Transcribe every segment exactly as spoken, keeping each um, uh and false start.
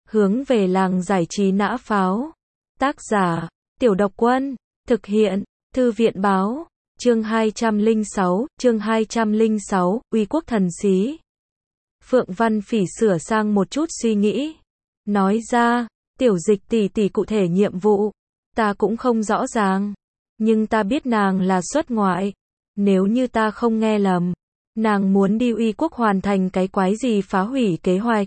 Hướng về làng giải trí nã pháo. Tác giả, Tiểu Độc Quân. Thực hiện, Thư viện báo. Chương hai trăm lẻ sáu, chương hai trăm lẻ sáu, Uy Quốc Thần Xí. Phượng Văn Phỉ sửa sang một chút suy nghĩ. Nói ra, Tiểu Dịch tỷ tỷ cụ thể nhiệm vụ, ta cũng không rõ ràng. Nhưng ta biết nàng là xuất ngoại. Nếu như ta không nghe lầm, nàng muốn đi Uy Quốc hoàn thành cái quái gì phá hủy kế hoạch.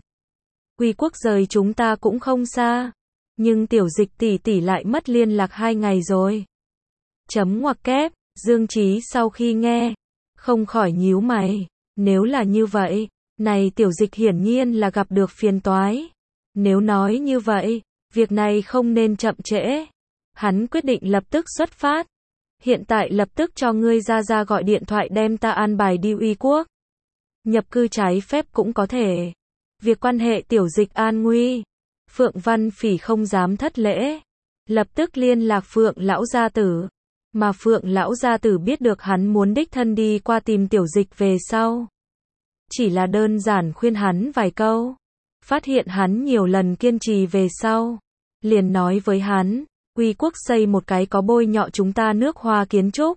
Uy Quốc rời chúng ta cũng không xa. Nhưng Tiểu Dịch tỷ tỷ lại mất liên lạc hai ngày rồi. Chấm ngoặc kép, Dương Chí sau khi nghe, không khỏi nhíu mày. Nếu là như vậy, này Tiểu Dịch hiển nhiên là gặp được phiền toái. Nếu nói như vậy, việc này không nên chậm trễ. Hắn quyết định lập tức xuất phát. Hiện tại lập tức cho ngươi ra ra gọi điện thoại đem ta an bài đi Uy Quốc. Nhập cư trái phép cũng có thể. Việc quan hệ Tiểu Dịch an nguy, Phượng Văn Phỉ không dám thất lễ. Lập tức liên lạc Phượng lão gia tử. Mà Phượng lão gia tử biết được hắn muốn đích thân đi qua tìm Tiểu Dịch về sau. Chỉ là đơn giản khuyên hắn vài câu. Phát hiện hắn nhiều lần kiên trì về sau. Liền nói với hắn, Uy Quốc xây một cái có bôi nhọ chúng ta nước Hoa kiến trúc.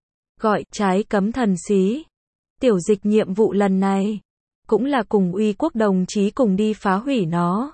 Gọi trái cấm thần xí. Tiểu Dịch nhiệm vụ lần này, cũng là cùng Uy Quốc đồng chí cùng đi phá hủy nó.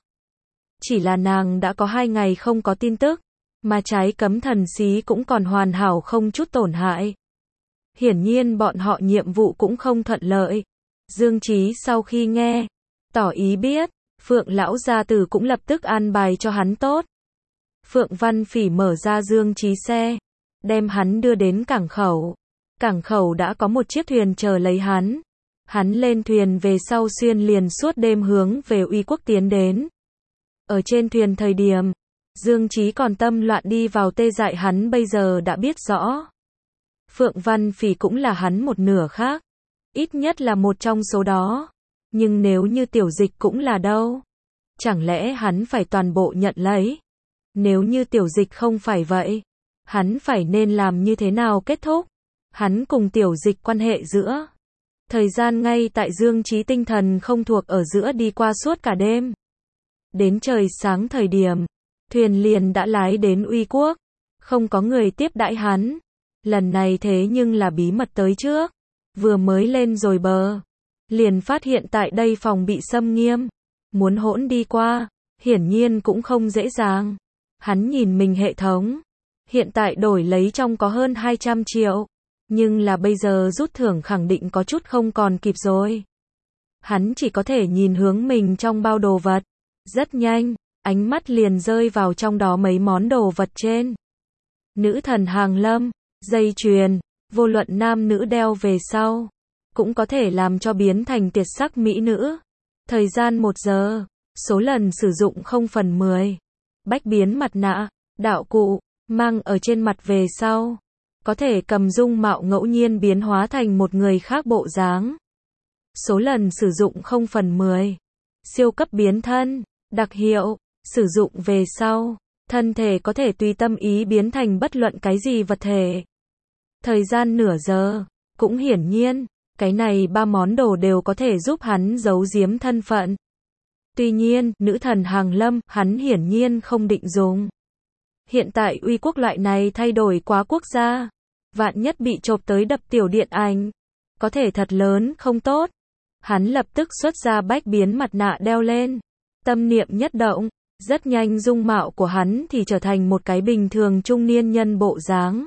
Chỉ là nàng đã có hai ngày không có tin tức, mà trái cấm thần xí cũng còn hoàn hảo không chút tổn hại. Hiển nhiên bọn họ nhiệm vụ cũng không thuận lợi. Dương Chí sau khi nghe, tỏ ý biết, Phượng lão gia tử cũng lập tức an bài cho hắn tốt. Phượng Văn Phỉ mở ra Dương Chí xe, đem hắn đưa đến cảng khẩu. Cảng khẩu đã có một chiếc thuyền chờ lấy hắn. Hắn lên thuyền về sau xuyên liền suốt đêm hướng về Uy Quốc tiến đến. Ở trên thuyền thời điểm, Dương Chí còn tâm loạn đi vào tê dại hắn bây giờ đã biết rõ. Phượng Văn Phỉ cũng là hắn một nửa khác. Ít nhất là một trong số đó. Nhưng nếu như Tiểu Dịch cũng là đâu? Chẳng lẽ hắn phải toàn bộ nhận lấy? Nếu như Tiểu Dịch không phải vậy, hắn phải nên làm như thế nào kết thúc? Hắn cùng Tiểu Dịch quan hệ giữa. Thời gian ngay tại Dương Chí tinh thần không thuộc ở giữa đi qua suốt cả đêm. Đến trời sáng thời điểm, thuyền liền đã lái đến Uy Quốc. Không có người tiếp đãi hắn. Lần này thế nhưng là bí mật tới trước. Vừa mới lên rồi bờ, liền phát hiện tại đây phòng bị xâm nghiêm. Muốn hỗn đi qua, hiển nhiên cũng không dễ dàng. Hắn nhìn mình hệ thống. Hiện tại đổi lấy trong có hơn hai trăm triệu. Nhưng là bây giờ rút thưởng khẳng định có chút không còn kịp rồi. Hắn chỉ có thể nhìn hướng mình trong bao đồ vật. Rất nhanh, ánh mắt liền rơi vào trong đó mấy món đồ vật trên. Nữ thần hàng lâm, dây chuyền, vô luận nam nữ đeo về sau, cũng có thể làm cho biến thành tuyệt sắc mỹ nữ. Thời gian một giờ, số lần sử dụng không phần mười. Bách biến mặt nạ, đạo cụ, mang ở trên mặt về sau. Có thể cầm dung mạo ngẫu nhiên biến hóa thành một người khác bộ dáng. Số lần sử dụng không phần mười. Siêu cấp biến thân, đặc hiệu, sử dụng về sau, thân thể có thể tùy tâm ý biến thành bất luận cái gì vật thể. Thời gian nửa giờ, cũng hiển nhiên, cái này ba món đồ đều có thể giúp hắn giấu giếm thân phận. Tuy nhiên, nữ thần hàng lâm, hắn hiển nhiên không định dùng. Hiện tại Uy Quốc loại này thay đổi quá quốc gia. Vạn nhất bị chộp tới đập tiểu điện ảnh. Có thể thật lớn, không tốt. Hắn lập tức xuất ra bách biến mặt nạ đeo lên. Tâm niệm nhất động, rất nhanh dung mạo của hắn thì trở thành một cái bình thường trung niên nhân bộ dáng.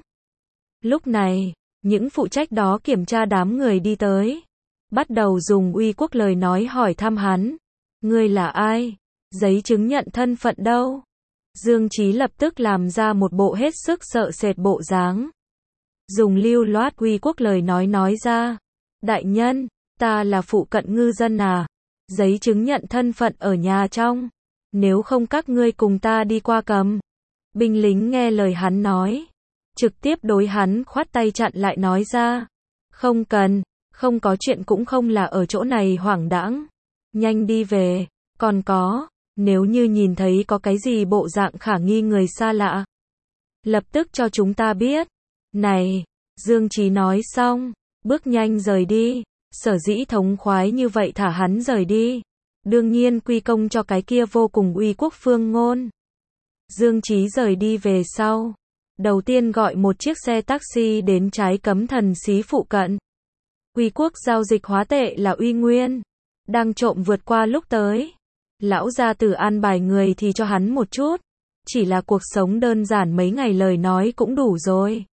Lúc này, những phụ trách đó kiểm tra đám người đi tới. Bắt đầu dùng Uy Quốc lời nói hỏi thăm hắn. Ngươi là ai? Giấy chứng nhận thân phận đâu? Dương Chí lập tức làm ra một bộ hết sức sợ sệt bộ dáng. Dùng lưu loát Uy Quốc lời nói nói ra. Đại nhân, ta là phụ cận ngư dân à? Giấy chứng nhận thân phận ở nhà trong. Nếu không các ngươi cùng ta đi qua cầm. Binh lính nghe lời hắn nói. Trực tiếp đối hắn khoát tay chặn lại nói ra. Không cần, không có chuyện cũng không là ở chỗ này hoảng đãng. Nhanh đi về, còn có, nếu như nhìn thấy có cái gì bộ dạng khả nghi người xa lạ. Lập tức cho chúng ta biết. Này, Dương Chí nói xong, bước nhanh rời đi. Sở dĩ thống khoái như vậy thả hắn rời đi. đương nhiên quy công cho cái kia vô cùng uy quốc Phương Ngôn. Dương Chí rời đi về sau, đầu tiên gọi một chiếc xe taxi đến Trái Cấm Thần Xí phụ cận. Uy quốc giao dịch hóa tệ là Uy Nguyên, đang trộm vượt qua lúc tới. Lão gia tử an bài người thì cho hắn một chút, chỉ là cuộc sống đơn giản mấy ngày lời nói cũng đủ rồi.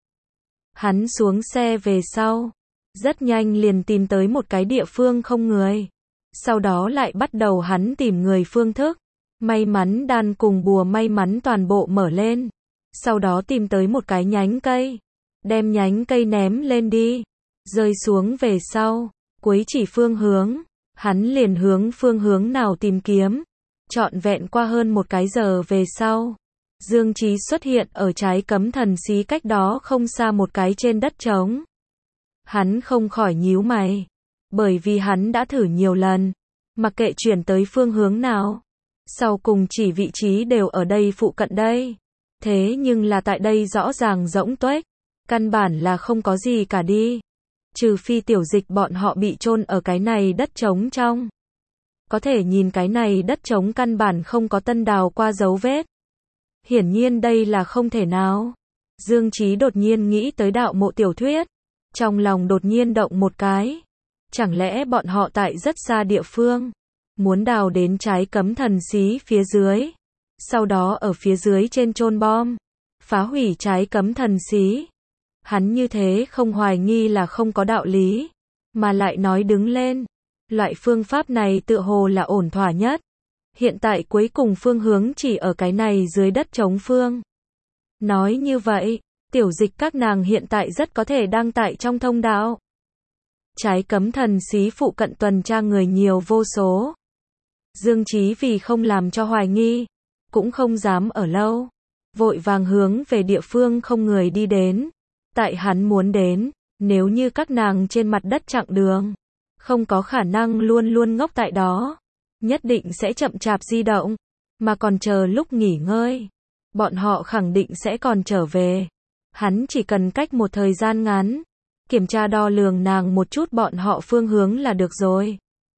Hắn xuống xe về sau, rất nhanh liền tìm tới một cái địa phương không người. Sau đó lại bắt đầu hắn tìm người phương thức. May mắn đan cùng bùa may mắn toàn bộ mở lên. Sau đó tìm tới một cái nhánh cây. Đem nhánh cây ném lên đi. Rơi xuống về sau. Cuối chỉ phương hướng. Hắn liền hướng phương hướng nào tìm kiếm. Trọn vẹn qua hơn một cái giờ về sau. Dương Chí xuất hiện ở Trái Cấm Thần Xí cách đó không xa một cái trên đất trống. Hắn không khỏi nhíu mày. Bởi vì hắn đã thử nhiều lần. Mặc kệ chuyển tới phương hướng nào. Sau cùng chỉ vị trí đều ở đây phụ cận đây. Thế nhưng là tại đây rõ ràng rỗng tuếch. Căn bản là không có gì cả đi. Trừ phi tiểu dịch bọn họ bị chôn ở cái này đất trống trong. Có thể nhìn cái này đất trống căn bản không có tân đào qua dấu vết. Hiển nhiên đây là không thể nào. Dương Chí đột nhiên nghĩ tới đạo mộ tiểu thuyết. Trong lòng đột nhiên động một cái. Chẳng lẽ bọn họ tại rất xa địa phương. Muốn đào đến Trái Cấm Thần Xí phía dưới. Sau đó ở phía dưới trên chôn bom. Phá hủy Trái Cấm Thần Xí. Hắn như thế không hoài nghi là không có đạo lý. Mà lại nói đứng lên. Loại phương pháp này tựa hồ là ổn thỏa nhất. Hiện tại cuối cùng phương hướng chỉ ở cái này dưới đất trống phương. Nói như vậy, tiểu dịch các nàng hiện tại rất có thể đang tại trong thông đạo. Trái Cấm Thần Xí phụ cận tuần tra người nhiều vô số. Dương Chí vì không làm cho hoài nghi, cũng không dám ở lâu. Vội vàng hướng về địa phương không người đi đến. Tại hắn muốn đến, nếu như các nàng trên mặt đất chặng đường. Không có khả năng luôn luôn ngốc tại đó. Nhất định sẽ chậm chạp di động. Mà còn chờ lúc nghỉ ngơi. Bọn họ khẳng định sẽ còn trở về. Hắn chỉ cần cách một thời gian ngắn. Kiểm tra đo lường nàng một chút bọn họ phương hướng là được rồi.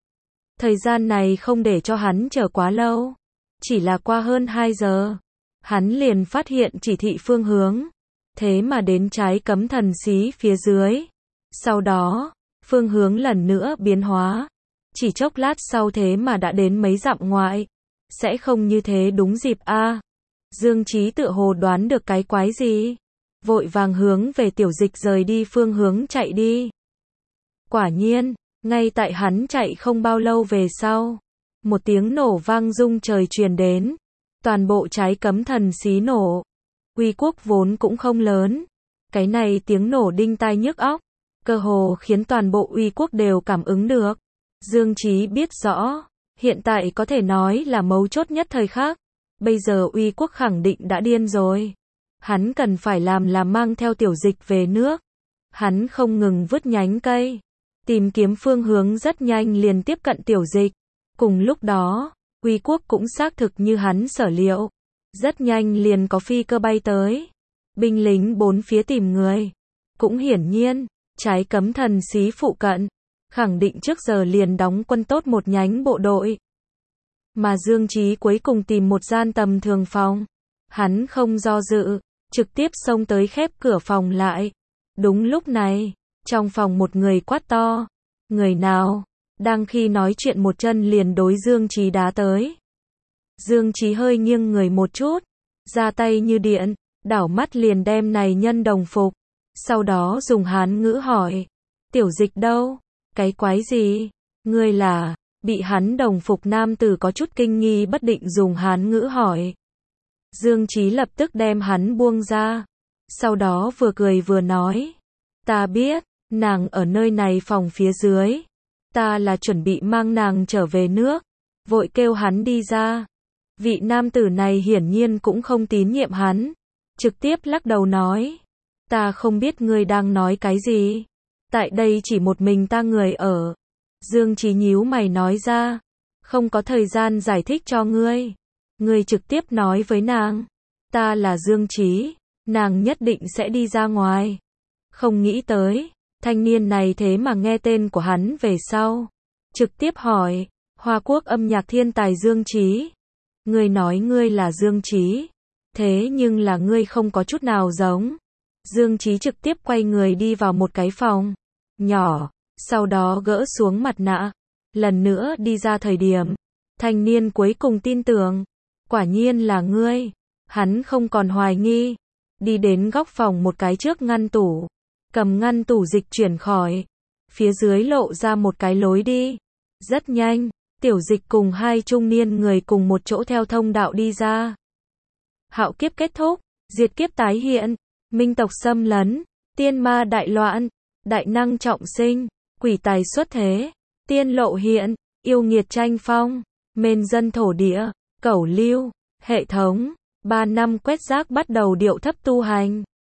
Thời gian này không để cho hắn chờ quá lâu. Chỉ là qua hơn hai giờ. Hắn liền phát hiện chỉ thị phương hướng. Thế mà đến Trái Cấm Thần Xí phía dưới. Sau đó, phương hướng lần nữa biến hóa. Chỉ chốc lát sau thế mà đã đến mấy dặm ngoại. Sẽ không như thế đúng dịp a. Dương Chí tự hồ đoán được cái quái gì. Vội vàng hướng về tiểu dịch rời đi phương hướng chạy đi. Quả nhiên, ngay tại hắn chạy không bao lâu về sau. Một tiếng nổ vang rung trời truyền đến. Toàn bộ Trái Cấm Thần Xí nổ. Uy quốc vốn cũng không lớn. Cái này tiếng nổ đinh tai nhức óc. Cơ hồ khiến toàn bộ Uy quốc đều cảm ứng được. Dương Chí biết rõ. Hiện tại có thể nói là mấu chốt nhất thời khắc. Bây giờ Uy quốc khẳng định đã điên rồi. Hắn cần phải làm là mang theo tiểu dịch về nước. Hắn không ngừng vứt nhánh cây. Tìm kiếm phương hướng rất nhanh liền tiếp cận tiểu dịch. Cùng lúc đó, Uy quốc cũng xác thực như hắn sở liệu. Rất nhanh liền có phi cơ bay tới. Binh lính bốn phía tìm người. Cũng hiển nhiên, Trái Cấm Thần Xí phụ cận. Khẳng định trước giờ liền đóng quân tốt một nhánh bộ đội. Mà Dương Chí cuối cùng tìm một gian tầm thường phòng. Hắn không do dự. Trực tiếp xông tới khép cửa phòng lại. Đúng lúc này, trong phòng một người quát to. Người nào? Đang khi nói chuyện một chân liền đối Dương Chí đá tới. Dương Chí hơi nghiêng người một chút. Ra tay như điện. Đảo mắt liền đem này nhân đồng phục. Sau đó dùng Hán ngữ hỏi. Tiểu dịch đâu? Cái quái gì? Ngươi là? Bị hắn đồng phục nam tử có chút kinh nghi bất định dùng Hán ngữ hỏi. Dương Chí lập tức đem hắn buông ra. Sau đó vừa cười vừa nói. Ta biết, nàng ở nơi này phòng phía dưới. Ta là chuẩn bị mang nàng trở về nước. Vội kêu hắn đi ra. Vị nam tử này hiển nhiên cũng không tín nhiệm hắn. Trực tiếp lắc đầu nói. Ta không biết ngươi đang nói cái gì. Tại đây chỉ một mình ta người ở. Dương Chí nhíu mày nói ra. Không có thời gian giải thích cho ngươi. Ngươi trực tiếp nói với nàng. Ta là Dương Chí. Nàng nhất định sẽ đi ra ngoài. Không nghĩ tới. Thanh niên này thế mà nghe tên của hắn về sau. Trực tiếp hỏi. Hoa Quốc âm nhạc thiên tài Dương Chí. Ngươi nói ngươi là Dương Chí, thế nhưng là ngươi không có chút nào giống. Dương Chí trực tiếp quay người đi vào một cái phòng nhỏ, sau đó gỡ xuống mặt nạ, lần nữa đi ra thời điểm, thanh niên cuối cùng tin tưởng, quả nhiên là ngươi. Hắn không còn hoài nghi, đi đến góc phòng một cái trước ngăn tủ, cầm ngăn tủ dịch chuyển khỏi, phía dưới lộ ra một cái lối đi. Rất nhanh, Tiểu Dịch cùng hai trung niên người cùng một chỗ theo thông đạo đi ra. Hạo kiếp kết thúc, diệt kiếp tái hiện, minh tộc xâm lấn, tiên ma đại loạn, đại năng trọng sinh, quỷ tài xuất thế, tiên lộ hiện, yêu nghiệt tranh phong, mên dân thổ địa, cẩu lưu, hệ thống, ba năm quét rác bắt đầu điệu thấp tu hành.